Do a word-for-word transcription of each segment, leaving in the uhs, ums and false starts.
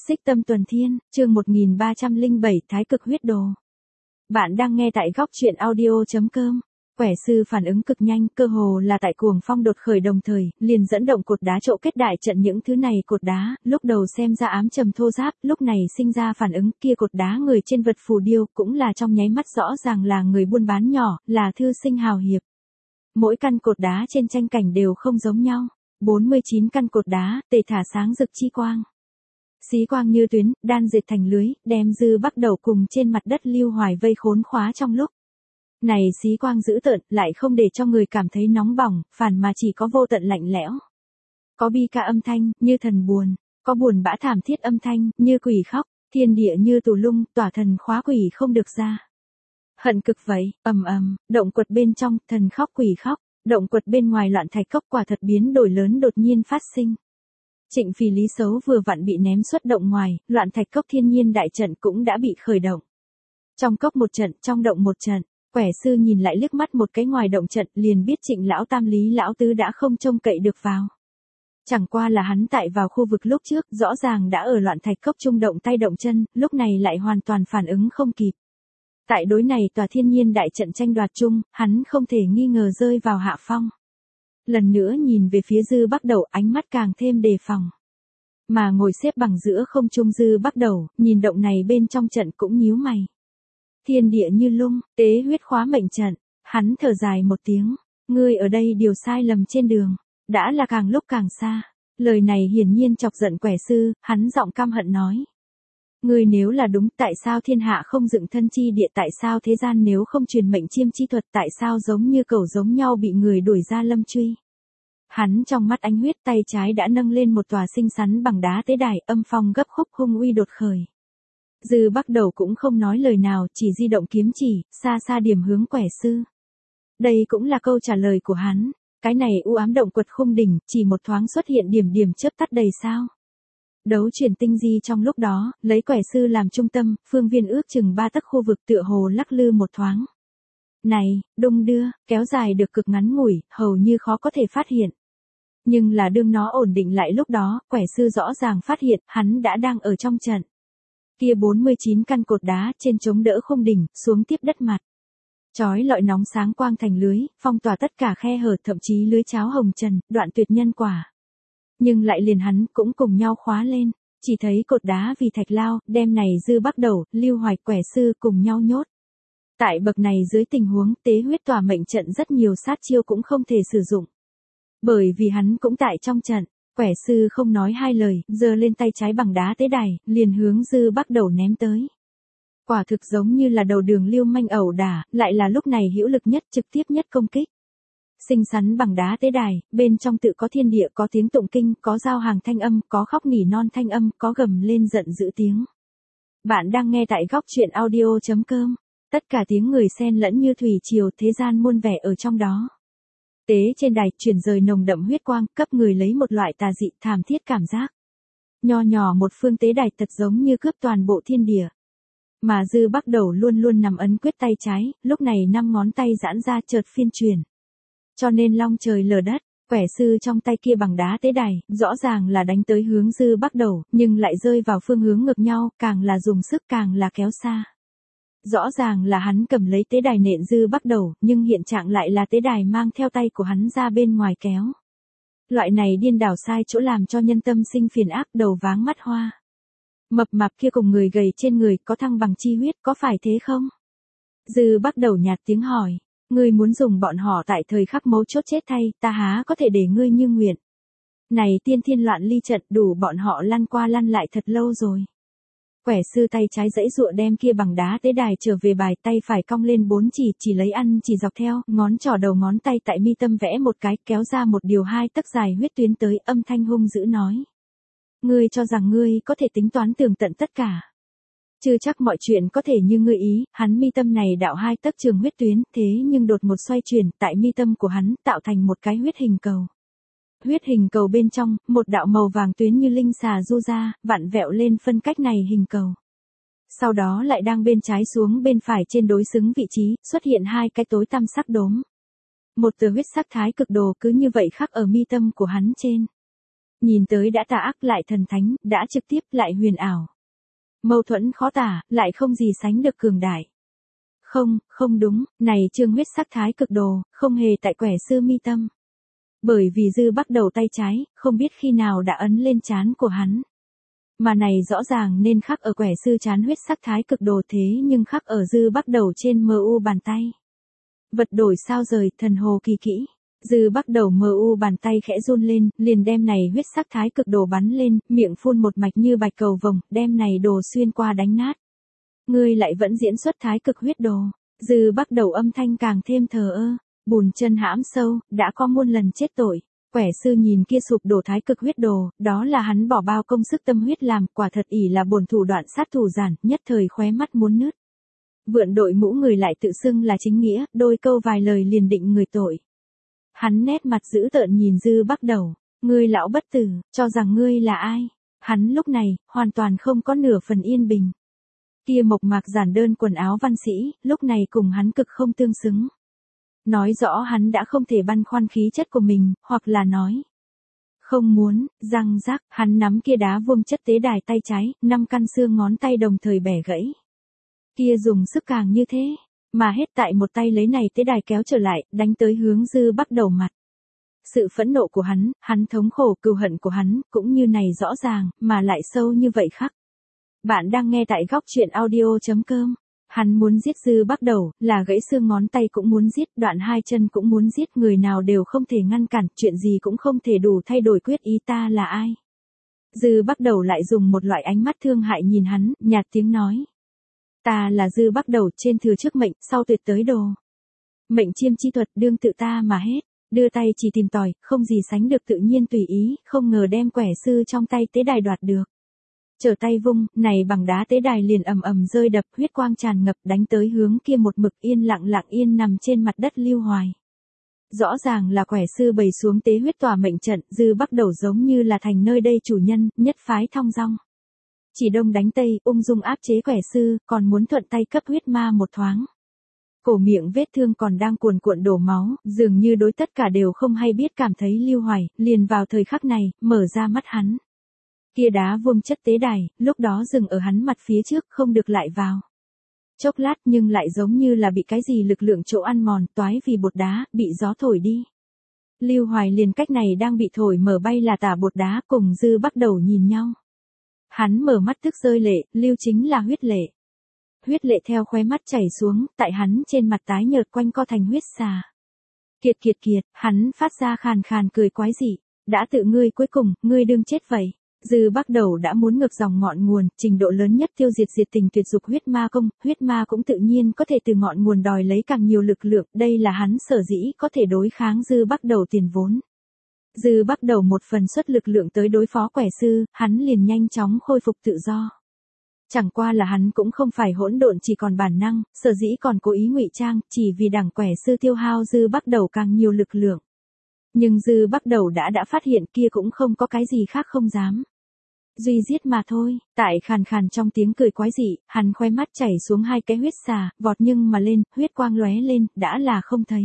Xích Tâm Tuần Thiên, chương một nghìn ba trăm lẻ bảy Thái Cực Huyết Đồ. Bạn đang nghe tại góc truyện audio.com. Quẻ sư phản ứng cực nhanh, cơ hồ là tại cuồng phong đột khởi đồng thời, liền dẫn động cột đá trộ kết đại trận. Những thứ này cột đá, lúc đầu xem ra ám trầm thô ráp, lúc này sinh ra phản ứng. Kia cột đá người trên vật phù điêu, cũng là trong nháy mắt rõ ràng là người buôn bán nhỏ, là thư sinh hào hiệp. Mỗi căn cột đá trên tranh cảnh đều không giống nhau. bốn mươi chín căn cột đá, tề thả sáng rực chi quang. Xí quang như tuyến, đan dệt thành lưới, đem Dư Bắc Đầu cùng trên mặt đất Lưu Hoài vây khốn khóa trong lúc. Này xí quang dữ tợn, lại không để cho người cảm thấy nóng bỏng, phản mà chỉ có vô tận lạnh lẽo. Có bi ca âm thanh, như thần buồn, có buồn bã thảm thiết âm thanh, như quỷ khóc, thiên địa như tù lung, tỏa thần khóa quỷ không được ra. Hận cực vậy, ầm ầm, động quật bên trong, thần khóc quỷ khóc, động quật bên ngoài loạn thạch cốc quả thật biến đổi lớn đột nhiên phát sinh. Trịnh Phì Lý xấu vừa vặn bị ném xuất động ngoài, loạn thạch cốc thiên nhiên đại trận cũng đã bị khởi động. Trong cốc một trận, trong động một trận, quẻ sư nhìn lại liếc mắt một cái ngoài động trận liền biết Trịnh lão tam Lý lão tứ đã không trông cậy được vào. Chẳng qua là hắn tại vào khu vực lúc trước, rõ ràng đã ở loạn thạch cốc trung động tay động chân, lúc này lại hoàn toàn phản ứng không kịp. Tại đối này tòa thiên nhiên đại trận tranh đoạt chung, hắn không thể nghi ngờ rơi vào hạ phong. Lần nữa nhìn về phía Dư Bắc Đầu, ánh mắt càng thêm đề phòng. Mà ngồi xếp bằng giữa không trung Dư Bắc Đầu, nhìn động này bên trong trận cũng nhíu mày. Thiên địa như lung, tế huyết khóa mệnh trận, hắn thở dài một tiếng, ngươi ở đây điều sai lầm trên đường, đã là càng lúc càng xa. Lời này hiển nhiên chọc giận quẻ sư, hắn giọng căm hận nói. Ngươi nếu là đúng, tại sao thiên hạ không dựng thân chi địa, tại sao thế gian nếu không truyền mệnh chiêm chi thuật, tại sao giống như cẩu giống nhau bị người đuổi ra lâm truy. Hắn trong mắt ánh huyết, tay trái đã nâng lên một tòa xinh xắn bằng đá tế đài, âm phong gấp khúc hung uy đột khởi. Dư Bắc Đầu cũng không nói lời nào, chỉ di động kiếm chỉ, xa xa điểm hướng quẻ sư. Đây cũng là câu trả lời của hắn, cái này u ám động quật khung đỉnh, chỉ một thoáng xuất hiện điểm điểm chớp tắt đầy sao. Đấu chuyển tinh di trong lúc đó, lấy quẻ sư làm trung tâm, phương viên ước chừng ba tấc khu vực tựa hồ lắc lư một thoáng. Này, đung đưa, kéo dài được cực ngắn ngủi, hầu như khó có thể phát hiện. Nhưng là đương nó ổn định lại lúc đó, quẻ sư rõ ràng phát hiện, hắn đã đang ở trong trận. Kia bốn mươi chín căn cột đá trên chống đỡ khung đỉnh, xuống tiếp đất mặt. Chói lọi nóng sáng quang thành lưới, phong tỏa tất cả khe hở, thậm chí lưới cháo hồng trần, đoạn tuyệt nhân quả. Nhưng lại liền hắn cũng cùng nhau khóa lên, chỉ thấy cột đá vì thạch lao, đem này Dư Bắc Đầu, Lưu Hoài quẻ sư cùng nhau nhốt. Tại bậc này dưới tình huống tế huyết tỏa mệnh trận rất nhiều sát chiêu cũng không thể sử dụng. Bởi vì hắn cũng tại trong trận, quẻ sư không nói hai lời, giơ lên tay trái bằng đá tế đài, liền hướng Dư Bắc Đầu ném tới. Quả thực giống như là đầu đường lưu manh ẩu đả, lại là lúc này hữu lực nhất, trực tiếp nhất công kích. Xinh xắn bằng đá tế đài, bên trong tự có thiên địa, có tiếng tụng kinh, có giao hàng thanh âm, có khóc nỉ non thanh âm, có gầm lên giận dữ tiếng. Bạn đang nghe tại góc truyện audio.com. Tất cả tiếng người xen lẫn như thủy triều, thế gian muôn vẻ ở trong đó. Tế trên đài, chuyển rời nồng đậm huyết quang, cấp người lấy một loại tà dị, thảm thiết cảm giác. Nho nhỏ một phương tế đài thật giống như cướp toàn bộ thiên địa. Mà Dư Bắc Đầu luôn luôn nằm ấn quyết tay trái, lúc này năm ngón tay giãn ra chợt phiên truyền. Cho nên long trời lở đất, quẻ sư trong tay kia bằng đá tế đài, rõ ràng là đánh tới hướng Dư Bắc Đầu, nhưng lại rơi vào phương hướng ngược nhau, càng là dùng sức càng là kéo xa. Rõ ràng là hắn cầm lấy tế đài nện Dư Bắc Đầu, nhưng hiện trạng lại là tế đài mang theo tay của hắn ra bên ngoài kéo. Loại này điên đảo sai chỗ làm cho nhân tâm sinh phiền ác, đầu váng mắt hoa. Mập mạp kia cùng người gầy trên người, có thăng bằng chi huyết, có phải thế không? Dư Bắc Đầu nhạt tiếng hỏi. Ngươi muốn dùng bọn họ tại thời khắc mấu chốt chết thay, ta há có thể để ngươi như nguyện. Này tiên thiên loạn ly trận, đủ bọn họ lăn qua lăn lại thật lâu rồi. Quẻ sư tay trái giãy giụa đem kia bằng đá tế đài trở về bài, tay phải cong lên bốn chỉ, chỉ lấy ăn chỉ dọc theo, ngón trỏ đầu ngón tay tại mi tâm vẽ một cái, kéo ra một điều hai tấc dài huyết tuyến tới, âm thanh hung dữ nói. Ngươi cho rằng ngươi có thể tính toán tường tận tất cả. Chưa chắc mọi chuyện có thể như ngươi ý, hắn mi tâm này đạo hai tấc trường huyết tuyến, thế nhưng đột một xoay chuyển, tại mi tâm của hắn, tạo thành một cái huyết hình cầu. Huyết hình cầu bên trong, một đạo màu vàng tuyến như linh xà du ra, vặn vẹo lên phân cách này hình cầu. Sau đó lại đang bên trái xuống bên phải trên đối xứng vị trí, xuất hiện hai cái tối tăm sắc đốm. Một tờ huyết sắc thái cực đồ cứ như vậy khắc ở mi tâm của hắn trên. Nhìn tới đã tà ác lại thần thánh, đã trực tiếp lại huyền ảo. Mâu thuẫn khó tả, lại không gì sánh được cường đại. Không, không đúng, này chương huyết sắc thái cực đồ, không hề tại quẻ sư mi tâm. Bởi vì Dư Bắc Đầu tay trái, không biết khi nào đã ấn lên trán của hắn. Mà này rõ ràng nên khắc ở quẻ sư trán huyết sắc thái cực đồ thế nhưng khắc ở Dư Bắc Đầu trên mờ u bàn tay. Vật đổi sao rời, thần hồ kỳ kỹ. Dư Bắc Đầu mờ u bàn tay khẽ run lên, liền đem này huyết sắc thái cực đồ bắn lên, miệng phun một mạch như bạch cầu vồng, đem này đồ xuyên qua đánh nát. Ngươi lại vẫn diễn xuất thái cực huyết đồ. Dư Bắc Đầu âm thanh càng thêm thờ ơ, bùn chân hãm sâu, đã có muôn lần chết tội. Quẻ sư nhìn kia sụp đổ thái cực huyết đồ, đó là hắn bỏ bao công sức tâm huyết làm, quả thật ỷ là bổn thủ đoạn sát thủ giản, nhất thời khóe mắt muốn nứt. Vượn đội mũ người lại tự xưng là chính nghĩa, đôi câu vài lời liền định người tội. Hắn nét mặt dữ tợn nhìn Dư Bắc Đầu, ngươi lão bất tử, cho rằng ngươi là ai? Hắn lúc này, hoàn toàn không có nửa phần yên bình. Kia mộc mạc giản đơn quần áo văn sĩ, lúc này cùng hắn cực không tương xứng. Nói rõ hắn đã không thể băn khoăn khí chất của mình, hoặc là nói. Không muốn, răng rác, hắn nắm kia đá vuông chất tế đài tay trái, năm căn xương ngón tay đồng thời bẻ gãy. Kia dùng sức càng như thế, mà hết tại một tay lấy này tế đài kéo trở lại, đánh tới hướng Dư Bắc Đầu mặt. Sự phẫn nộ của hắn, hắn thống khổ cừu hận của hắn, cũng như này rõ ràng, mà lại sâu như vậy khắc. Bạn đang nghe tại góc truyện audio chấm com. Hắn muốn giết Dư Bắc Đầu, là gãy xương ngón tay cũng muốn giết, đoạn hai chân cũng muốn giết, người nào đều không thể ngăn cản, chuyện gì cũng không thể đủ thay đổi quyết ý ta là ai. Dư Bắc Đầu lại dùng một loại ánh mắt thương hại nhìn hắn, nhạt tiếng nói. Ta là Dư Bắc Đầu, trên thừa trước mệnh, sau tuyệt tới đồ. Mệnh chiêm chi thuật đương tự ta mà hết, đưa tay chỉ tìm tòi, không gì sánh được tự nhiên tùy ý, không ngờ đem quẻ sư trong tay tế đài đoạt được. Trở tay vung, này bằng đá tế đài liền ầm ầm rơi đập, huyết quang tràn ngập đánh tới hướng kia một mực yên lặng lặng yên nằm trên mặt đất Lưu Hoài. Rõ ràng là quẻ sư bày xuống tế huyết tỏa mệnh trận, Dư Bắc Đầu giống như là thành nơi đây chủ nhân, nhất phái thong dong. Chỉ đông đánh tây, ung dung áp chế quẻ sư, còn muốn thuận tay cấp huyết ma một thoáng. Cổ miệng vết thương còn đang cuồn cuộn đổ máu, dường như đối tất cả đều không hay biết cảm thấy Lưu Hoài, liền vào thời khắc này, mở ra mắt hắn. Kia đá vuông chất tế đài, lúc đó dừng ở hắn mặt phía trước không được lại vào. Chốc lát nhưng lại giống như là bị cái gì lực lượng chỗ ăn mòn, toái vì bột đá, bị gió thổi đi. Lưu Hoài liền cách này đang bị thổi mở bay là tả bột đá cùng Dư Bắc Đầu nhìn nhau. Hắn mở mắt tức rơi lệ, Lưu chính là huyết lệ. Huyết lệ theo khóe mắt chảy xuống, tại hắn trên mặt tái nhợt quanh co thành huyết xà. Kiệt kiệt kiệt, hắn phát ra khàn khàn cười quái dị, đã tự ngươi cuối cùng, ngươi đương chết vậy. Dư Bắc Đầu đã muốn ngược dòng ngọn nguồn, trình độ lớn nhất tiêu diệt diệt tình tuyệt dục huyết ma công, huyết ma cũng tự nhiên có thể từ ngọn nguồn đòi lấy càng nhiều lực lượng, đây là hắn sở dĩ có thể đối kháng Dư Bắc Đầu tiền vốn. Dư Bắc Đầu một phần xuất lực lượng tới đối phó quẻ sư, hắn liền nhanh chóng khôi phục tự do. Chẳng qua là hắn cũng không phải hỗn độn chỉ còn bản năng, sở dĩ còn cố ý ngụy trang, chỉ vì đảng quẻ sư tiêu hao Dư Bắc Đầu càng nhiều lực lượng. Nhưng Dư Bắc Đầu đã đã phát hiện kia cũng không có cái gì khác không dám. Duy giết mà thôi, tại khàn khàn trong tiếng cười quái dị, hắn khóe mắt chảy xuống hai cái huyết xà, vọt nhưng mà lên, huyết quang lóe lên, đã là không thấy.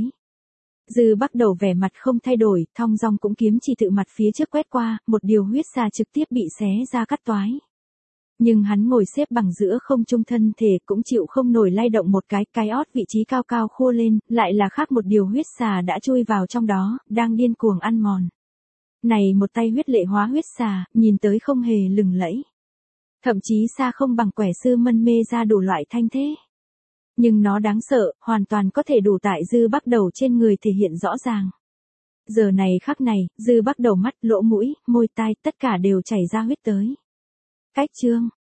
Dư Bắc Đầu vẻ mặt không thay đổi, thong dong cũng kiếm chỉ tự mặt phía trước quét qua, một điều huyết xà trực tiếp bị xé ra cắt toái. Nhưng hắn ngồi xếp bằng giữa không trung thân thể cũng chịu không nổi lay động một cái, cái ót vị trí cao cao khô lên, lại là khác một điều huyết xà đã chui vào trong đó, đang điên cuồng ăn mòn. Này một tay huyết lệ hóa huyết xà, nhìn tới không hề lừng lẫy. Thậm chí xa không bằng quẻ sư mân mê ra đủ loại thanh thế. Nhưng nó đáng sợ, hoàn toàn có thể đủ tại Dư Bắc Đầu trên người thể hiện rõ ràng. Giờ này khắc này, Dư Bắc Đầu mắt, lỗ mũi, môi tai, tất cả đều chảy ra huyết tới. Cách chương